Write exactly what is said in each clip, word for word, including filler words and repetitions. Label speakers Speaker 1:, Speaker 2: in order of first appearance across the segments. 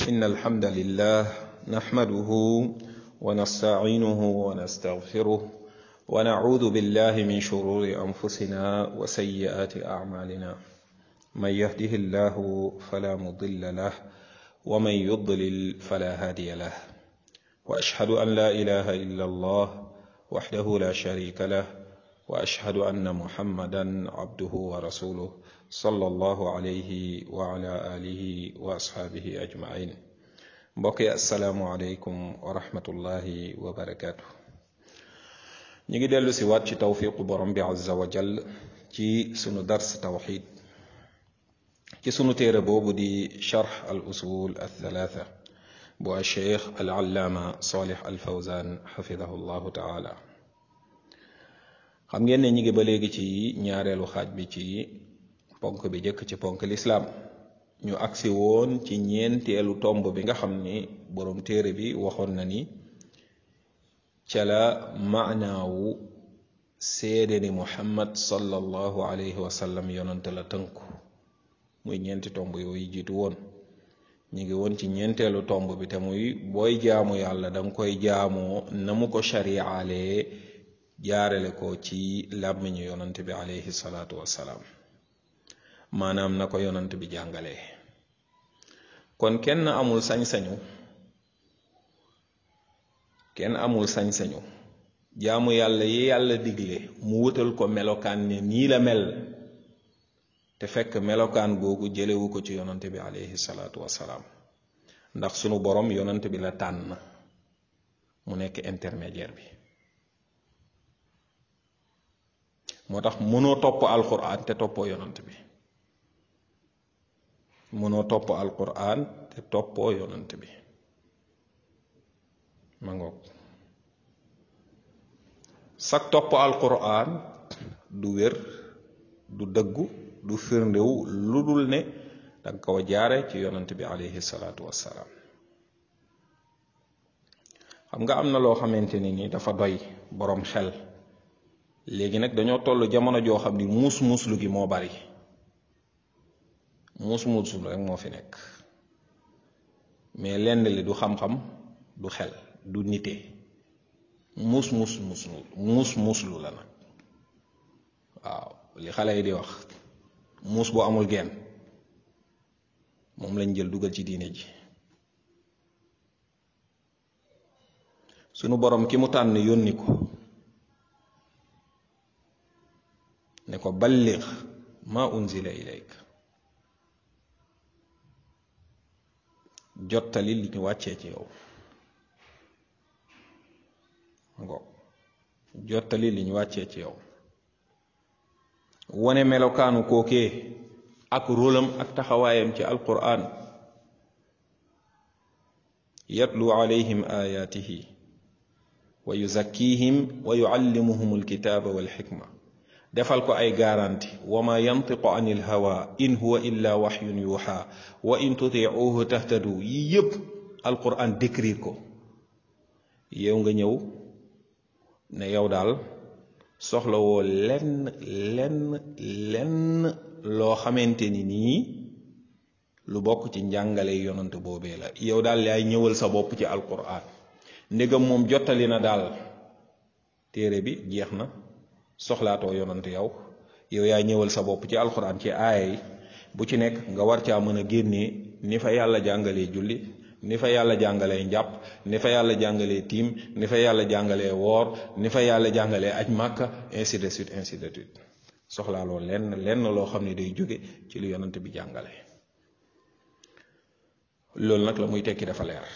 Speaker 1: إن الحمد لله نحمده ونستعينه ونستغفره ونعوذ بالله من شرور أنفسنا وسيئات أعمالنا من يهده الله فلا مضل له ومن يضلل فلا هادي له وأشهد أن لا إله إلا الله وحده لا شريك له وأشهد أن محمدا عبده ورسوله صلى الله عليه وعلى آله وأصحابه أجمعين بقي السلام عليكم ورحمة الله وبركاته نيجي دلو سوات ci توفيق borom bi azza wa jall ci sunu dars tawhid ci sunu téere boobu di sharh al usul al thalatha bu الشيخ العلامة صالح الفوزان حفظه الله تعالى xam ngeen ne ñi ngi ba léegi ci ñaareelu xaaj bi ci ponk bi jëkk ci ponk lislaam ñu agsi woon ci ñeenteelu tomb bi nga xam ni boroom téere bi waxoon na ni ca la maanaawu seede ni muhammad sallallahu alayhi wa sallam yonante la tënku muy ñeenti tomb yooyu jiitu woon ñi ngi woon ci ñeenteelu tomb bi te muy booy jaamu yàlla danga koy jaamoo na mu ko shariaalee jaarale ko ci làmmiñu yonant bi alayhi salaatu wassalaam maanaam na ko yonant bi jàngalee kon kenn amul sañ-sañu kenn amul sañ-sañu jaamu yàlla yi yàlla digle mu wutal ko melokaan ne nii la mel te fekk melokaan googu jëlewu ko ci yonant bi alayhi salaatu wassalaam ndax sunu borom yonant bi la tànn mu nekk intermédiaire bi moo tax mënoo topp alquran te toppoo yonant bi mënoo topp alquran te toppoo yonant bi ma ngoog sak topp alquran du wér du dëggu du firndewu lu dul ne danga ko jaare ci yonant bi alayhi salaatu wassalaam xam nga am na loo xamante ni ni dafa doy boroom xel léegi nag dañoo toll jamono joo xam ni muus muuslu gi moo bari muus muuslu rek moo fi nekk mais lenn li du xam-xam du xel du nite muus muus muuslu muus muuslu la nag waaw li xale yi di wax muus bu amul genn moom lañ jël dugal ci diine ji sunu borom ki mu tànn yónni ko ne ko balligh ma unzila ilayk jottali li ñu wàccee ci yow ngo jottali li ñu wàccee ci yow wane melokaanu kookee ak rólam ak taxawaayam ci alquran yatlu alayhim ayatihi wa yuzakkihim wa yuallimuhum alkitaba walxikma defal ko ay garanti wa ma yantiqu anil hawa in huwa illa waxyun yuuxa wa in tutiuhu tahtadu yi yépp alquran décrire ko yow nga ñëw ne yow daal soxlawoo lenn lenn lenn loo xamante ni nii lu bokk ci njàngale yonant boobee la yow daal yaay ñëwal sa bopp ci alquran ndegam moom jottali na daal téere bi jeex na soxlaatoo yonant yow yow yaa ñëwal sa bopp ci alxuraan ci aaya yi bu ci nekk nga war caa mën a génnee ni fa yàlla jàngalee julli ni fa yàlla jàngalee njàpp ni fa yàlla jàngalee tiim ni fa yàlla jàngalee woor ni fa yàlla jàngalee aj màkka ainsi de suite ainsi de suite soxlaaloo lenn lenn loo xam ne day jóge ci lu yonant bi jàngale loolu nag la muy tekki dafa leer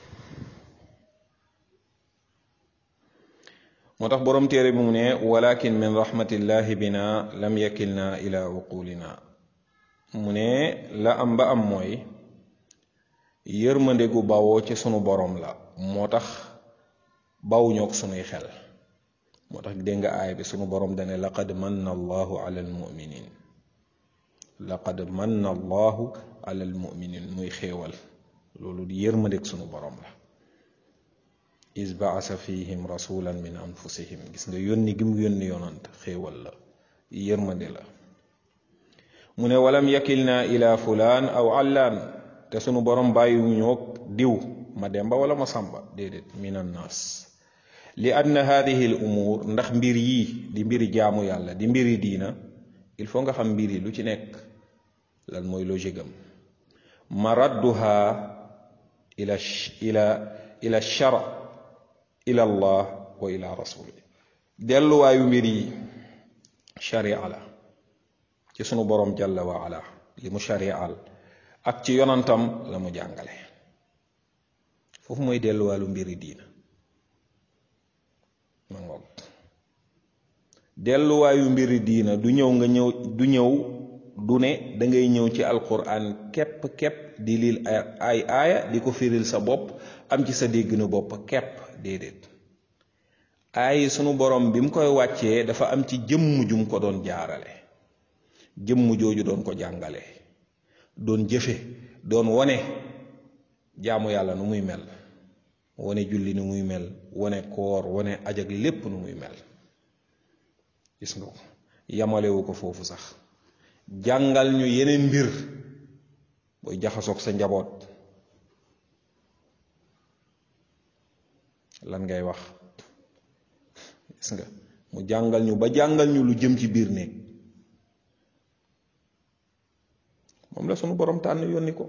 Speaker 1: moo tax boroom téere bi mu ne walakin min rahmatillahi bina lam yakilna ila uqulina mu ne la am ba am mooy yërmande gu bawoo ci sunu boroom la moo tax bawuñoo ko sunuy xel moo tax dégg nga aaya bi sunu boroom dane laqad manna allahu ala almuminin laqad manna allahu ala almuminin muy xéewal loolu di yërmande gu sunu boroom la is baasa fihim rasulan min anfusihim gis nga yónni gi mu yónni yonant xéewal la yërmande la mu ne walam yakilna ila fulaan aw allaan te te sunu borom bàyyiwuñoo diw ma demba wala ma sàmba déedéet min annaas li anna hadihi al umur ndax mbir yii di mbiri jaamu yàlla di mbiri diina il faut nga xam mbir yi lu ci nekk lan mooy logique am maradduha ila ila ila shara ila allah wa ila rasuli delluwaayu mbir yi sharia la ci sunu borom jalla wa ala li mu shari'al ak ci yonantam la mu jàngale foofu mooy delluwaalu mbiri diina ma ngoog delluwaayu mbiri diina du ñëw nga ñëw du ñëw du ne da ngay ñëw ci alquran képp képp di lil ay aaya di ko firil sa bopp am ci sa dégg na bopp képp déedéet aay sunu borom bi mu koy wàccee dafa am ci jëmm jum ko doon jaarale jëmm jooju doon ko jàngale doon jëfe doon wone jaamu yàlla nu muy mel wone julli nu muy mel wone koor wone aj ak lépp nu muy mel gis nga ko yamalewu ko foofu sax jàngal ñu yeneen mbir booy jaxasoog sa njaboot lan ngay wax gis nga mu jàngal ñu ba jàngal ñu lu jëm ci biir néeg moom la sunu borom tànn yónni ko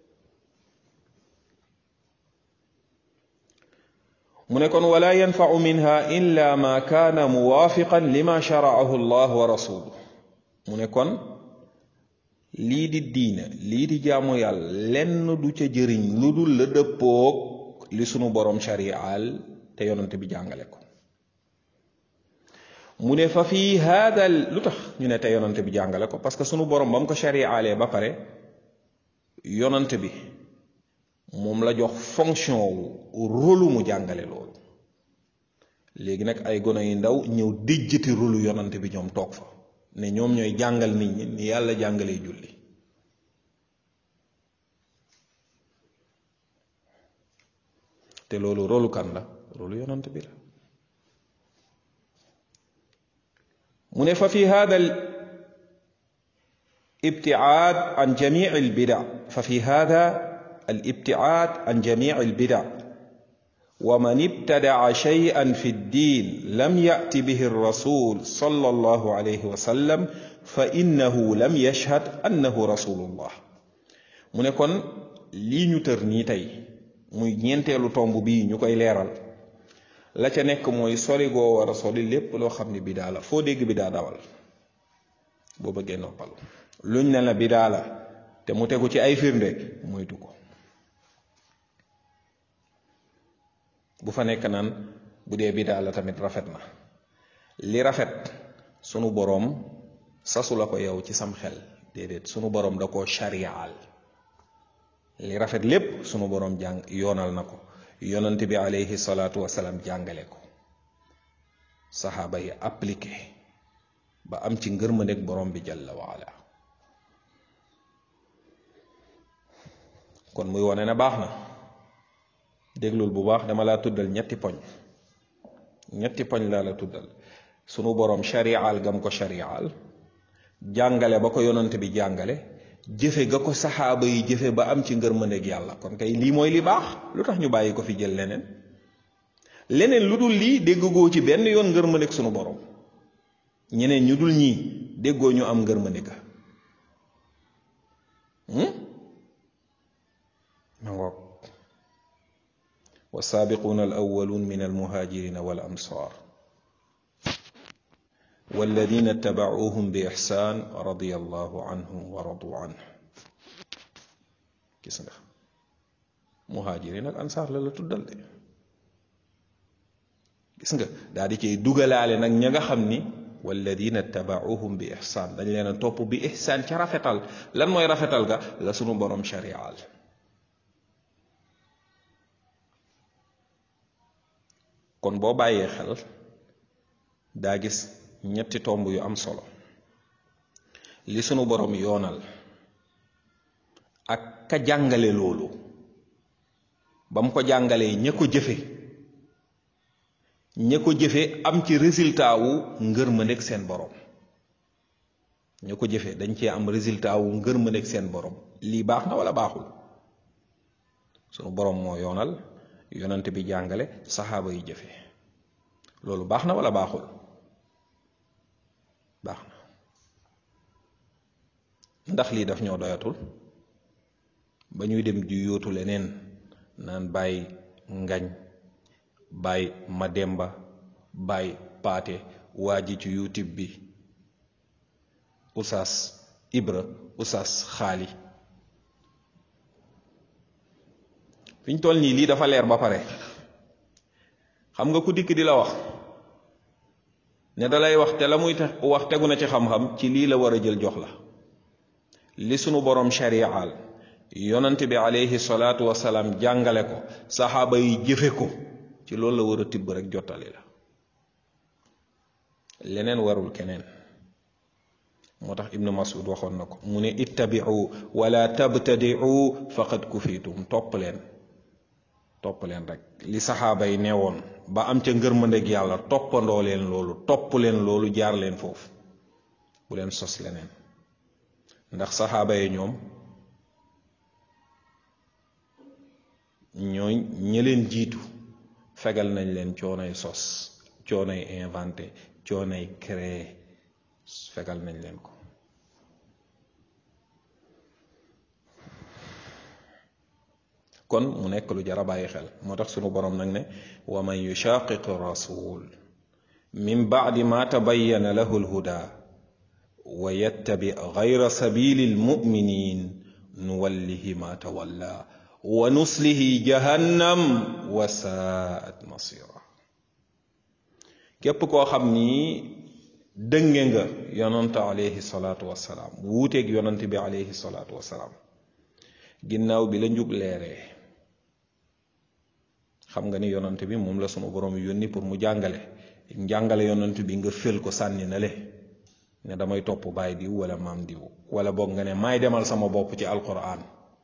Speaker 1: mu ne kon wala yanfau minha illa ma kaana muwaafiqan lima sharaahu allah wa rasuluhu mu ne kon lii di diina lii di jaamu yàlla lenn du ca jëriñ lu dul la dëppoog li sunu borom shari'al te yonante bi jàngale ko mu ne fa fii hada lu tax ñu ne te yonante bi jàngale ko parce que sunu borom ba mu ko shari'alee ba pare yonante bi moom la jox fonction wu rôle mu jàngale loolu léegi nag ay gone yu ndaw ñëw déjjati rôle yonante bi ñoom toog fa ne ñoom ñooy jàngal nit ñi ni yàlla jàngalee julli te loolu rôle kan la rôle yonante bi la mu ne fa fi hada al ibtiaad an jamii al bida fa fi hada al ibtiaad an jamii al bida wa man ibtadaa shay'an fi ddin lam ya'ti bihi ar-rasul sallallahu alayhi wa sallam fa innahu lam yashhad annahu rasulullah mu ne kon lii ñu tër nii tey muy ñeenteelu tomb bii ñu koy leeral la ca nekk mooy sori goo war a sori lépp loo xam ne bidaa la foo dégg bidaa dawal boo bëggee noppalu luñ ne la bidaa la te mu tegu ci ay firnde moytu ko bu fa nekk naan bu dee bidaa la tamit rafet na li rafet sunu boroom sasu la ko yow ci sam xel déedéet sunu boroom da koo shari'al li rafet lépp sunu boroom jàng yoonal na ko yonante bi alayhi salaatu wasalaam jàngale ko saxaaba yi appliqué ba am ci ngërmandeeg boroom bi jalla waala kon muy wone na baax na déglul bu baax dama laa tuddal ñetti poñ ñetti poñ laa la tuddal sunu boroom shari'al gam ko shari'al jàngale ba ko yonante bi jàngale jëfe ga ko saxaaba yi jëfe ba am ci ngërmandeeg yàlla kon kay lii mooy li baax lu tax ñu bàyyi ko fi jël leneen leneen lu dul lii déggoo ci benn yoon ngërmandeeg sunu boroom ñeneen ñu dul ñii déggoo ñu am ngërmandeeg ma ngoog والسابقون الأولون من المهاجرين والأنصار والذين اتبعوهم بإحسان رضي الله عنهم ورضوا عنه gis nga muhajirin ak ansaar la la tuddal de gis nga daal di cay dugalaale nag ña nga xam ni walladina tabauhum bi ihsaan dañ leen a topp bi ihsaan ca rafetal lan mooy rafetal ga la sunu borom shari'al kon boo bàyyee xel daa gis ñetti tomb yu am solo li sunu borom yoonal ak ka jàngale loolu ba mu ko jàngalee ña ko jëfe ña ko jëfe am ci résultat wu ngërmandeeg seen borom ña ko jëfe dañ cee am résultat wu ngërmandeeg seen borom lii baax na wala baaxul sunu borom moo yoonal yonent bi jàngale saxaaba yi jëfe loolu baax na wala baaxul baax na ndax lii daf ñoo doyatul ba ñuy dem di yóotu leneen naan bàyyi ngañ bàyyi mademba bàyyi paate waa ji ci youtube bi Oustaz Ibra Oustaz Xaali fi ñu toll nii lii dafa leer ba pare xam nga ku dikk di la wax ne da lay wax te la muy wax tegu na ci xam-xam ci lii la war a jël jox la li sunu borom shari'al yonent bi alayhi salaatu wasalaam jàngale ko saxaaba yi jëfe ko ci loolu la war a tibb rek jottali la leneen warul keneen moo tax ibnu masud waxoon na ko mu ne ittabi'u wala tabtadi'u faqad kufitum topp leen topp leen rek li saxaaba yi neewoon ba am ca ngërmandeg yàlla toppandoo leen loolu topp leen loolu jaar leen foofu bu leen sos leneen ndax saxaaba yi ñoom ñooy ñi leen jiitu fegal nañ leen coonay sos coonay inventé coonay créé fegal nañ leen ko kon mu nekk lu jar a bàyyi xel moo tax sunu borom nag ne wa man yushaqiq rasul min ba'di ma tabayyana lahu alhuda wa yattabi ghayra sabili almu'minin nuwallihi ma tawalla wa nuslihi jahannam wa sa'at masira képp koo xam ni dënge nga yonante alayhi salaatu wasalaam wuuteeg yonante bi alayhi salaatu wasalaam ginnaaw bi la njub leeree xam nga ni yonante bi moom la sunu borom yónni pour mu jàngale njàngale yonante bi nga fël ko sànni na le ne damay topp baay diw wala maam diw wala boog nga ne maay demal sama bopp ci alquran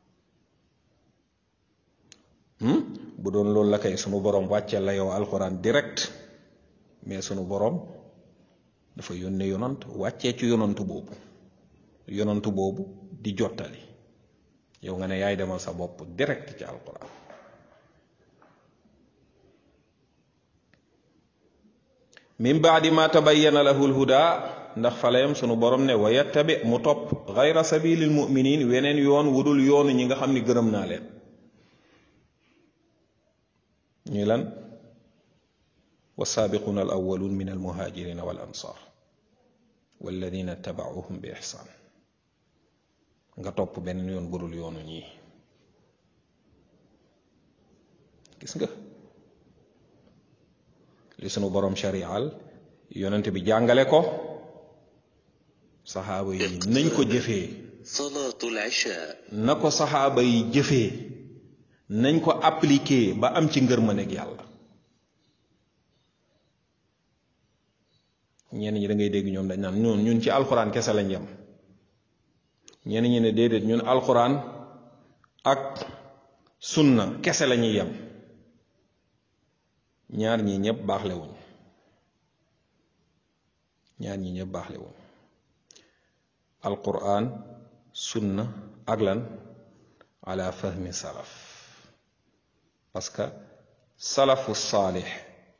Speaker 1: bu doon loolu la kay sunu borom wàcceel la yow alquran direct mais sunu borom dafa yónnee yonant wàccee ci yonantu boobu yonantu boobu di jottali yow nga ne yaay demal sa bopp direct ci alquran min baadi ma tabayyana lahu alhuda ndax falayam sunu borom ne wa yattabi mu topp gayra sabilil muminin weneen yoon wudul yoonu ñi nga xam ni gërëm naa leen ñuy lan والسابقون الأولون من المهاجرين والأنصار والذين اتبعوهم بإحسان nga topp benn yoon budul yoonu ñii gis nga li sunu borom shari'al yonent bi jàngale ko saxaaba yi nañ ko jëfee
Speaker 2: salaatul isha
Speaker 1: na ko saxaaba yi jëfee nañ ko appliquer ba am ci ngërmandeeg yàlla ñenn ñi da ngay dégg ñoom dañ naan ñun ñun ci alxuraan kese lañ yem ñenn ñi ne déedéet ñun alxuraan ak sunna kese la ñuy yem ñaar ñi ñëpp baaxle wuñ ñaar ñi ñëpp baaxle wuñ alxuraan sunna ak lan ala fahmi salaf parce que salafu saalix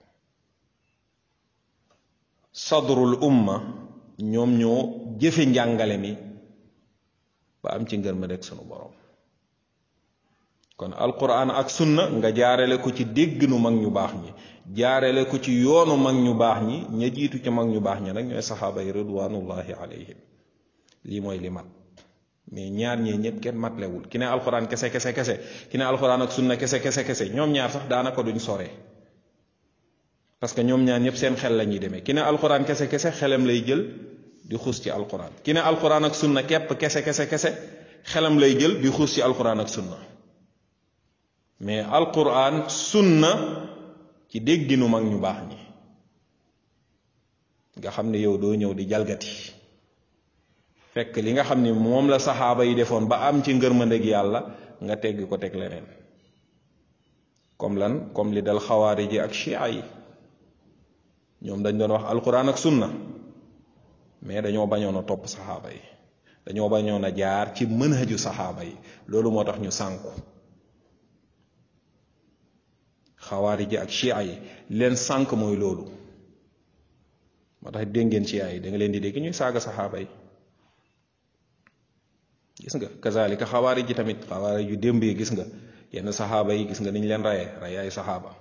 Speaker 1: sadrul umma ñoom ñoo jëfe njàngale mi ba am ci ngër ma rek sunu borom kon alquran ak sunna nga jaarale ko ci dégg nu mag ñu baax ñi jaarale ko ci yoonu mag ñu baax ñi ña jiitu ci mag ñu baax ñi nag ñooy saxaaba yi ridwanullahi alayhim lii mooy li mat mais ñaar ñee ñëpp kenn matlewul ki ne alquran kese kese kese ki ne alquran ak sunna kese kese kese ñoom ñaar sax daanaka duñ sore parce que ñoom ñaar ñëpp seen xel la ñuy demee ki ne alquran kese kese xelam lay jël di xuus ci alquran ki ne alquran ak sunna képp kese kese kese xelam lay jël di xuus ci alquran ak sunna mais alquran sunna ci dégginu mag ñu baax ñi nga xam ne yow doo ñëw di jalgati fekk li nga xam ni moom la saxaaba yi defoon ba am ci ngërmandeg yàlla nga tegg ko teg leneen comme lan comme li dal xawaariji ak chia yi ñoom dañ doon wax alquran ak sunna mais dañoo bañoon a topp saxaaba yi dañoo bañoon a jaar ci manhaju saxaaba yi loolu moo tax ñu sànku xawaarij ak chia yi leen sànq mooy loolu moo tax dégg ngeen chia yi da nga leen di dégg ñuy saaga saxaaba yi gis nga kazalika xawaarij ji tamit xawaarij yu démb yi gis nga yenn saxaaba yi gis nga niñ leen rayee ray ay saxaaba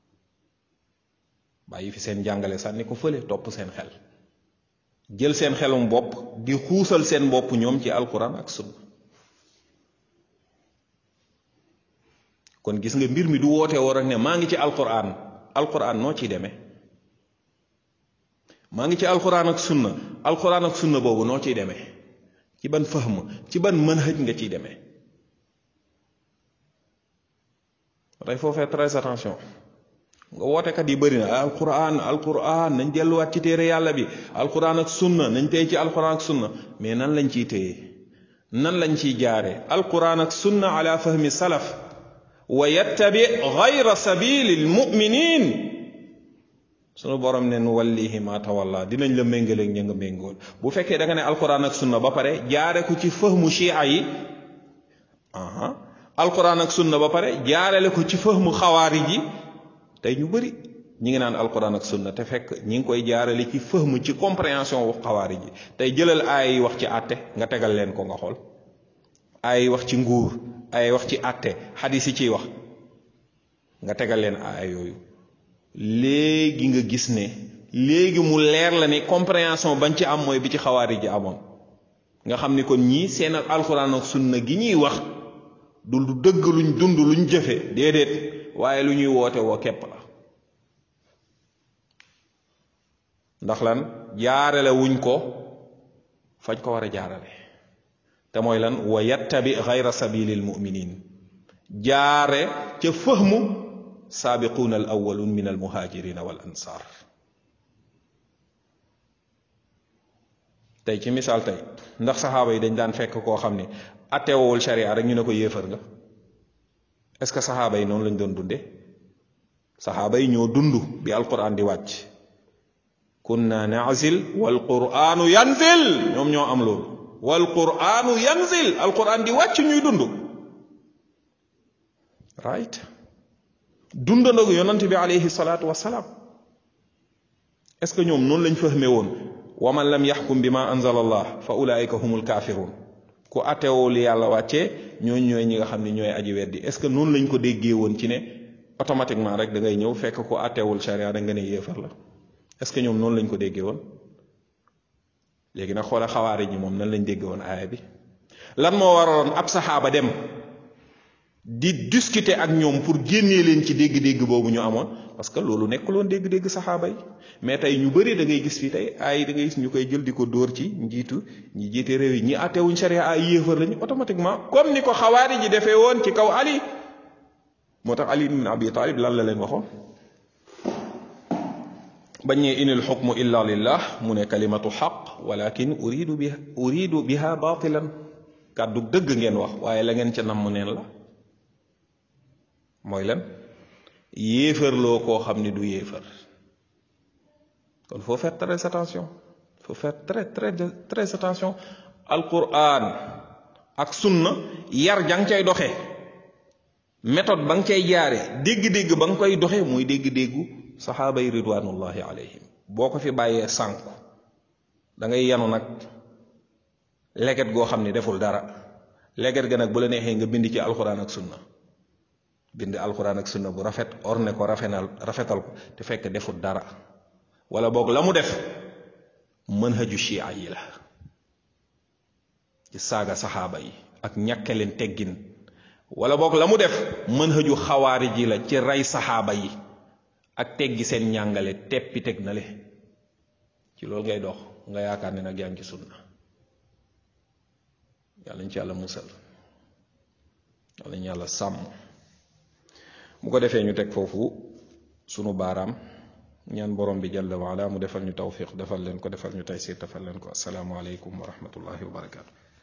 Speaker 1: bàyyi fi seen jàngale sànni ko fële topp seen xel jël seen xelum bopp di xuusal seen bopp ñoom ci alquran ak sunna kon gis nga mbir mi du woote woo rek ne maa ngi ci alquran alquran noo ciy demee maa ngi ci alquran ak sunna alquran ak sunna boobu noo ciy demee ci ban fahm ci ban manhaj nga ciy demee tey faut faire très attention nga wootekat yi bëri na alquran alquran nañ delluwaat ci téere yàlla bi alquran ak sunna nañ tey ci alquran ak sunna mais nan lañ ciy téye nan lañ ciy jaare alquran ak sunna ala fahmi salaf wa yattabi gayra sabili lmuminin sunu borom ne nu wallihi ma tawalla dinañ la méngaleeg ña nga méngool bu fekkee da nga ne alquran ak sunna ba pare jaare ko ci fahmu chia yi aha alquran ak sunna ba pare jaarale ko ci fahmu xawaarij yi tey ñu bëri ñi ngi naan alquran ak sunna te fekk ñi ngi koy jaarale ci fahmu ci compréhension wu xawaarij yi tey jëlal aay yi wax ci àtte nga tegal leen ko nga xool aay yi wax ci nguur aay wax ci àtte xadis yi ciy wax nga tegal leen aay yooyu léegi nga gis ne léegi mu leer la ne compréhension bañ ci am mooy bi ci xawaarij ji amoon nga xam ni kon ñii seen alquran ak sunna gi ñuy wax du lu dëgg luñ dund luñ jëfe déedéet waaye lu ñuy woote woo képp la ndax lan jaarale wuñ ko fañ ko war a jaarale te mooy lan wa yattabi gayra sabilil muminin jaare ca fahmu saabiquuna al awwalun min al muhajirina wal ansar tey ci misaal tey ndax saxaaba yi dañ daan fekk koo xam ne attewowul sharia rek ñu ne ko yéefar nga est ce que saxaaba yi noonu lañ doon dunde saxaaba yi ñoo dund bi alquran di wàcc kunna naazil wal quranu yanzil ñoom ñoo am loolu wal quranu yanzil alquran di wàcc ñuy dund right dundandoo yonent bi alayhi salaatu wasalaam est ce que ñoom noonu lañ fahmee woon wa man lam yaxkum bi ma anzala allah fa ulaika humul kafirun ku atewoo li yàlla wàccee ñooñu ñooy ñi nga xam ne ñooy aji weddi est ce que noonu lañ ko déggee woon ci ne automatiquement rek da ngay ñëw fekk ku atewul sharia da nga ne yéefar la est ce que ñoom noonu lañ ko déggee woon léegi nag xoola xawaari ñi moom nan lañ déggee woon aaya bi lan moo waraloon ab saxaaba dem di discuter ak ñoom pour génnee leen ci dégg-dégg boobu ñu amoon parce que loolu nekkuloon dégg-dégg saxaaba yi mais tey ñu bëri da ngay gis fii tey ay da ngay gis ñu koy jël di ko dóor ci njiitu ñi jiite réew yi ñi àttewuñ sharia ay yéefar lañu automatiquement comme ni ko xawaari ji defee woon ci kaw Ali moo tax Ali ibn Abi Talib lan la leen waxoon bañ ne inil xukmu illa lillah mu ne kalimatu xaq walakin uridu biha uridu biha batilan kàddu dëgg ngeen wax waaye la ngeen ca namm neen la mooy lan yéefarloo koo xam ni du yéefar kon faut faire très attention faut faire très très très attention alquran ak sunna yar jang cay doxe méthode ba nga cay jaare dégg-dégg ba nga koy doxe muy dégg-déggu saxaaba yi ridwanullahi alayhim boo ko fi bàyyee sànku da ngay yanu nag leget goo xam ni deful dara leget ga nag bu la neexee nga bind ci alquran ak sunna bind alquran ak sunna bu rafet orne ko rafetal rafetal ko te fekk deful dara wala boog la mu def manhaju chia yi la ci saaga saxaaba yi ak ñàkke leen teggin wala boog la mu def manhaju xawaari ji la ci rey saxaaba yi ak teggi seen ñàngale teppi teg na le ci loolu ngay dox nga yaakaar ne nag yaa ngi ci sunna yàlla ñu ci yàlla musal yàlla ñu yàlla sàmm bu ko defee ñu teg foofu sunu baaraam ñaan borom bi jalla wa ala mu defal ñu tawfiq defal leen ko defal ñu taysir defal leen ko assalaamu aleykum wa rahmatullahi wa barakaatu